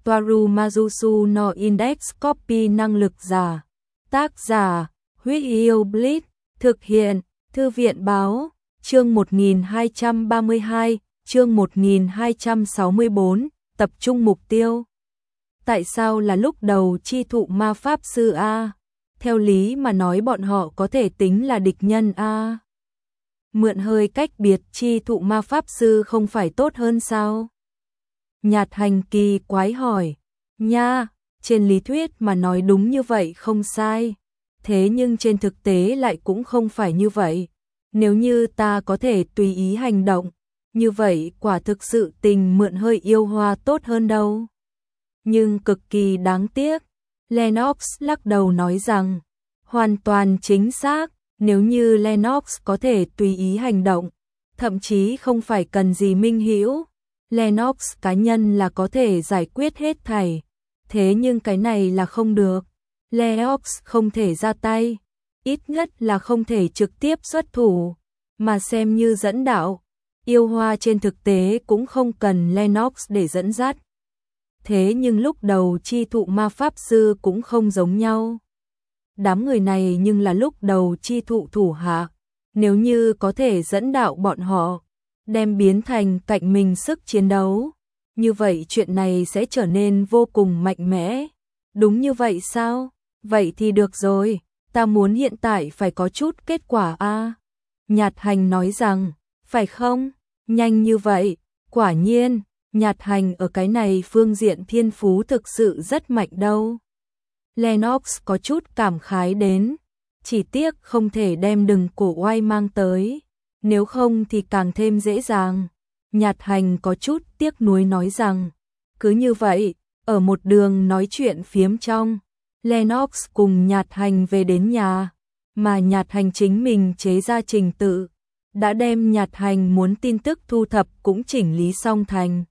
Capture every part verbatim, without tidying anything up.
Toaru Majusu no Index Copy năng lực giả. Tác giả, Huyết Yêu Blitz, thực hiện, Thư viện Báo, chương một nghìn hai trăm ba mươi hai, chương một nghìn hai trăm sáu mươi tư, tập trung mục tiêu. Tại sao là lúc đầu chi thụ ma pháp sư A? Theo lý mà nói bọn họ có thể tính là địch nhân A. Mượn hơi cách biệt chi thụ ma pháp sư không phải tốt hơn sao? Nhạt Hành kỳ quái hỏi. Nha, trên lý thuyết mà nói đúng như vậy không sai. Thế nhưng trên thực tế lại cũng không phải như vậy. Nếu như ta có thể tùy ý hành động, như vậy quả thực sự tình mượn hơi yêu hoa tốt hơn đâu. Nhưng cực kỳ đáng tiếc, Lennox lắc đầu nói rằng, hoàn toàn chính xác, nếu như Lennox có thể tùy ý hành động, thậm chí không phải cần gì minh hữu, Lennox cá nhân là có thể giải quyết hết thảy. Thế nhưng cái này là không được. Lennox không thể ra tay, ít nhất là không thể trực tiếp xuất thủ, mà xem như dẫn đạo. Yêu hoa trên thực tế cũng không cần Lennox để dẫn dắt. Thế nhưng lúc đầu chi thụ ma pháp sư cũng không giống nhau. Đám người này nhưng là lúc đầu chi thụ thủ hạ. Nếu như có thể dẫn đạo bọn họ, đem biến thành cạnh mình sức chiến đấu, như vậy chuyện này sẽ trở nên vô cùng mạnh mẽ. Đúng như vậy sao? Vậy thì được rồi, ta muốn hiện tại phải có chút kết quả a. Nhạt Hành nói rằng, phải không? Nhanh như vậy, quả nhiên, Nhạt Hành ở cái này phương diện thiên phú thực sự rất mạnh đâu. Lennox có chút cảm khái đến, chỉ tiếc không thể đem đừng cổ oai mang tới, nếu không thì càng thêm dễ dàng. Nhạt Hành có chút tiếc nuối nói rằng, cứ như vậy, ở một đường nói chuyện phiếm trong, Lennox cùng Nhạt Hành về đến nhà, mà Nhạt Hành chính mình chế ra trình tự, đã đem Nhạt Hành muốn tin tức thu thập cũng chỉnh lý xong thành.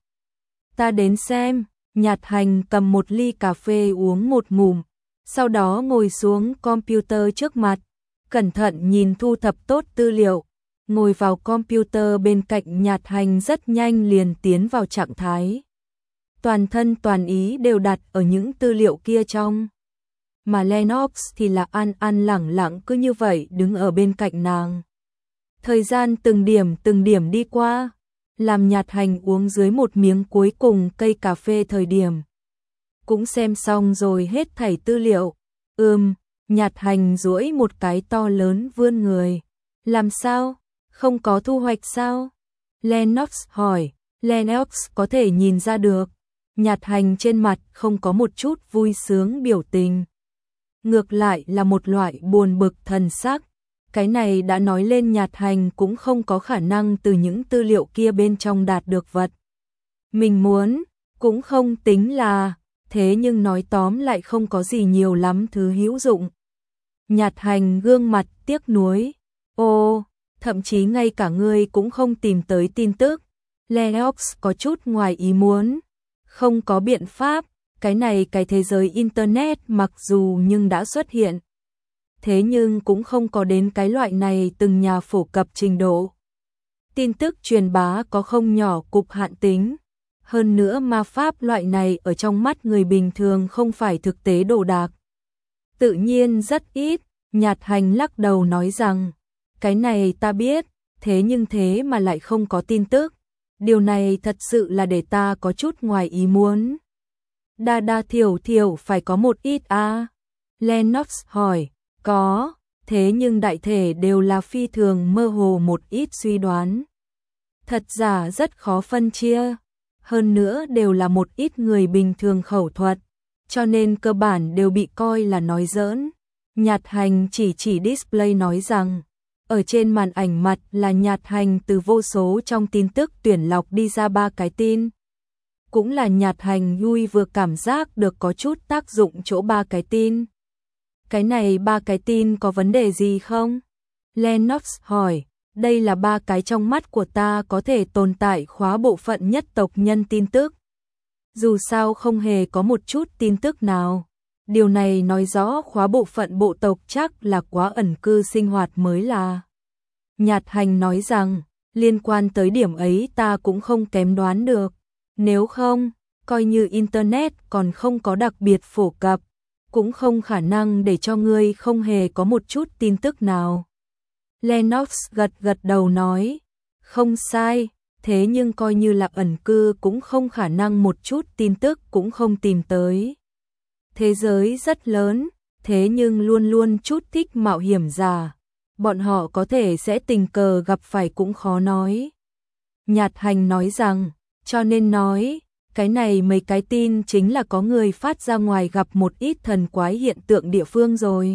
Ta đến xem. Nhạt Hành cầm một ly cà phê uống một ngụm, sau đó ngồi xuống computer trước mặt, cẩn thận nhìn thu thập tốt tư liệu, ngồi vào computer bên cạnh Nhạt Hành rất nhanh liền tiến vào trạng thái. Toàn thân toàn ý đều đặt ở những tư liệu kia trong. Mà Lennox thì là an an lẳng lặng cứ như vậy đứng ở bên cạnh nàng. Thời gian từng điểm từng điểm đi qua, làm Nhạt Hành uống dưới một miếng cuối cùng cây cà phê thời điểm. Cũng xem xong rồi hết thảy tư liệu. Ừm, Nhạt Hành duỗi một cái to lớn vươn người. Làm sao? Không có thu hoạch sao? Lennox hỏi. Lennox có thể nhìn ra được. Nhạt Hành trên mặt không có một chút vui sướng biểu tình. Ngược lại là một loại buồn bực thần sắc. Cái này đã nói lên Nhạt Hành cũng không có khả năng từ những tư liệu kia bên trong đạt được vật mình muốn, cũng không tính là, thế nhưng nói tóm lại không có gì nhiều lắm thứ hữu dụng. Nhạt Hành gương mặt tiếc nuối. Ô, thậm chí ngay cả ngươi cũng không tìm tới tin tức. Lennox có chút ngoài ý muốn. Không có biện pháp, cái này cái thế giới Internet mặc dù nhưng đã xuất hiện. Thế nhưng cũng không có đến cái loại này từng nhà phổ cập trình độ. Tin tức truyền bá có không nhỏ cục hạn tính. Hơn nữa ma pháp loại này ở trong mắt người bình thường không phải thực tế đồ đạc. Tự nhiên rất ít. Nhạt Hành lắc đầu nói rằng, cái này ta biết, thế nhưng thế mà lại không có tin tức. Điều này thật sự là để ta có chút ngoài ý muốn. Đa đa thiểu thiểu phải có một ít à? Lennox hỏi. Có, thế nhưng đại thể đều là phi thường mơ hồ một ít suy đoán. Thật giả rất khó phân chia, hơn nữa đều là một ít người bình thường khẩu thuật, cho nên cơ bản đều bị coi là nói giỡn. Nhạt Hành chỉ chỉ display nói rằng, ở trên màn ảnh mặt là Nhạt Hành từ vô số trong tin tức tuyển lọc đi ra ba cái tin. Cũng là Nhạt Hành vui vừa cảm giác được có chút tác dụng chỗ ba cái tin. Cái này ba cái tin có vấn đề gì không? Lennox hỏi, đây là ba cái trong mắt của ta có thể tồn tại khóa bộ phận nhất tộc nhân tin tức. Dù sao không hề có một chút tin tức nào. Điều này nói rõ khóa bộ phận bộ tộc chắc là quá ẩn cư sinh hoạt mới là. Nhạt Hành nói rằng, liên quan tới điểm ấy ta cũng không kém đoán được. Nếu không, coi như Internet còn không có đặc biệt phổ cập, cũng không khả năng để cho ngươi không hề có một chút tin tức nào. Lennox gật gật đầu nói, không sai, thế nhưng coi như là ẩn cư cũng không khả năng một chút tin tức cũng không tìm tới. Thế giới rất lớn, thế nhưng luôn luôn chút thích mạo hiểm giả, bọn họ có thể sẽ tình cờ gặp phải cũng khó nói. Nhạt Hành nói rằng, cho nên nói, cái này mấy cái tin chính là có người phát ra ngoài gặp một ít thần quái hiện tượng địa phương rồi.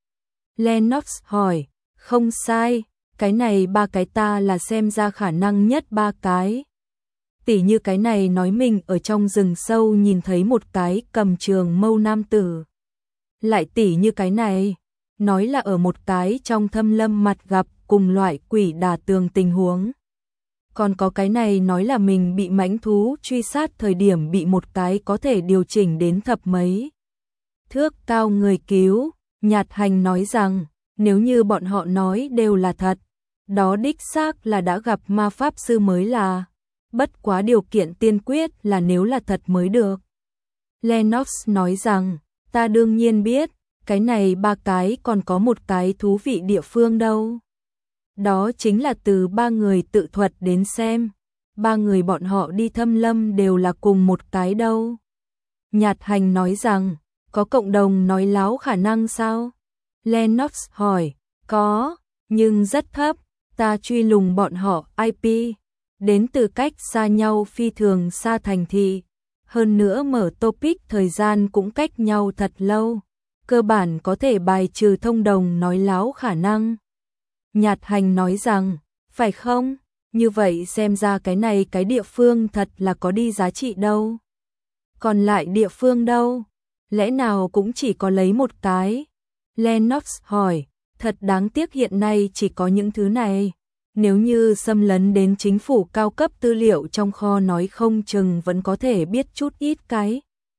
Lennox hỏi, không sai, cái này ba cái ta là xem ra khả năng nhất ba cái. Tỉ như cái này nói mình ở trong rừng sâu nhìn thấy một cái cầm trường mâu nam tử. Lại tỉ như cái này, nói là ở một cái trong thâm lâm mặt gặp cùng loại quỷ đả tường tình huống. Còn có cái này nói là mình bị mãnh thú truy sát thời điểm bị một cái có thể điều chỉnh đến thập mấy thước cao người cứu. Nhạt Hành nói rằng, nếu như bọn họ nói đều là thật, đó đích xác là đã gặp ma pháp sư mới là, bất quá điều kiện tiên quyết là nếu là thật mới được. Lennox nói rằng, ta đương nhiên biết, cái này ba cái còn có một cái thú vị địa phương đâu. Đó chính là từ ba người tự thuật đến xem, ba người bọn họ đi thâm lâm đều là cùng một cái đâu. Nhạt Hành nói rằng, có cộng đồng nói láo khả năng sao? Lennox hỏi, có, nhưng rất thấp, ta truy lùng bọn họ i pê, đến từ cách xa nhau phi thường xa thành thị, hơn nữa mở topic thời gian cũng cách nhau thật lâu, cơ bản có thể bài trừ thông đồng nói láo khả năng. Nhạt Hành nói rằng, phải không? Như vậy xem ra cái này cái địa phương thật là có đi giá trị đâu. Còn lại địa phương đâu? Lẽ nào cũng chỉ có lấy một cái? Lennox hỏi, thật đáng tiếc hiện nay chỉ có những thứ này. Nếu như xâm lấn đến chính phủ cao cấp tư liệu trong kho nói không chừng vẫn có thể biết chút ít cái.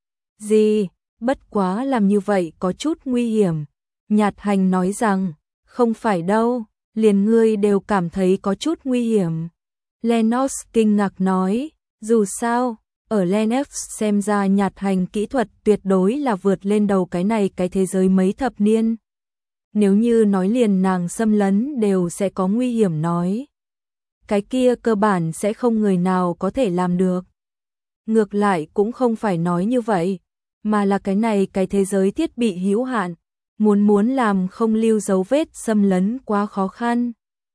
Gì? Bất quá làm như vậy có chút nguy hiểm. Nhạt Hành nói rằng, không phải đâu, liền ngươi đều cảm thấy có chút nguy hiểm. Lennox kinh ngạc nói, dù sao, ở Lennox xem ra Nhạt Hành kỹ thuật tuyệt đối là vượt lên đầu cái này cái thế giới mấy thập niên. Nếu như nói liền nàng xâm lấn đều sẽ có nguy hiểm nói. Cái kia cơ bản sẽ không người nào có thể làm được. Ngược lại cũng không phải nói như vậy, mà là cái này cái thế giới thiết bị hữu hạn, muốn muốn làm không lưu dấu vết xâm lấn quá khó khăn.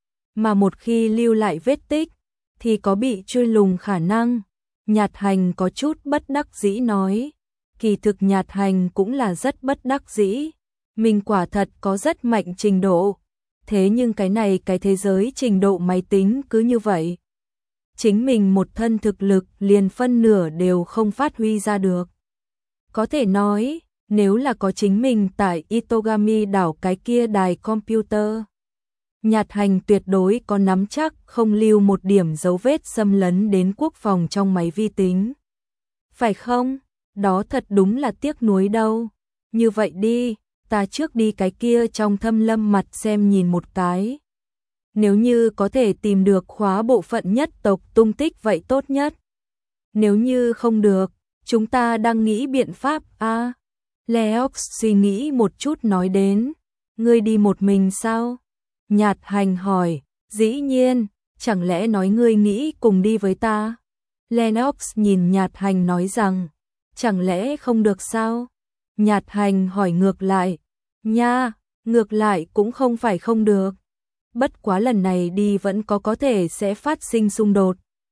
Mà một khi lưu lại vết tích, thì có bị truy lùng khả năng. Nhạt Hành có chút bất đắc dĩ nói, kỳ thực Nhạt Hành cũng là rất bất đắc dĩ. Mình quả thật có rất mạnh trình độ, thế nhưng cái này cái thế giới trình độ máy tính cứ như vậy. Chính mình một thân thực lực liền phân nửa đều không phát huy ra được. Có thể nói, nếu là có chính mình tại Itogami đảo cái kia đài computer, Nhạt Hành tuyệt đối có nắm chắc không lưu một điểm dấu vết xâm lấn đến quốc phòng trong máy vi tính. Phải không? Đó thật đúng là tiếc nuối đâu. Như vậy đi, ta trước đi cái kia trong thâm lâm mặt xem nhìn một cái. Nếu như có thể tìm được khóa bộ phận nhất tộc tung tích vậy tốt nhất. Nếu như không được, chúng ta đang nghĩ biện pháp a. À, Lennox suy nghĩ một chút nói đến, ngươi đi một mình sao? Nhạt Hành hỏi, dĩ nhiên, chẳng lẽ nói ngươi nghĩ cùng đi với ta? Lennox nhìn Nhạt Hành nói rằng, chẳng lẽ không được sao? Nhạt Hành hỏi ngược lại, nha, ngược lại cũng không phải không được. Bất quá lần này đi vẫn có có thể sẽ phát sinh xung đột.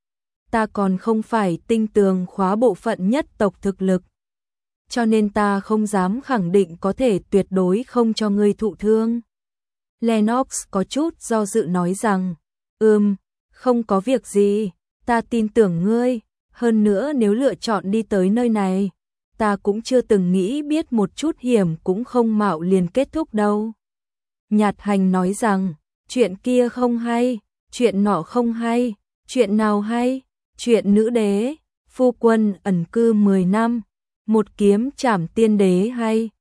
Ta còn không phải tinh tường khóa bộ phận nhất tộc thực lực. Cho nên ta không dám khẳng định có thể tuyệt đối không cho ngươi thụ thương. Lennox có chút do dự nói rằng, ừm, không có việc gì, ta tin tưởng ngươi, hơn nữa nếu lựa chọn đi tới nơi này, ta cũng chưa từng nghĩ biết một chút hiểm cũng không mạo liền kết thúc đâu. Nhạt Hành nói rằng, chuyện kia không hay, chuyện nọ không hay, chuyện nào hay, chuyện nữ đế, phu quân ẩn cư mười năm, một kiếm trảm tiên đế hay,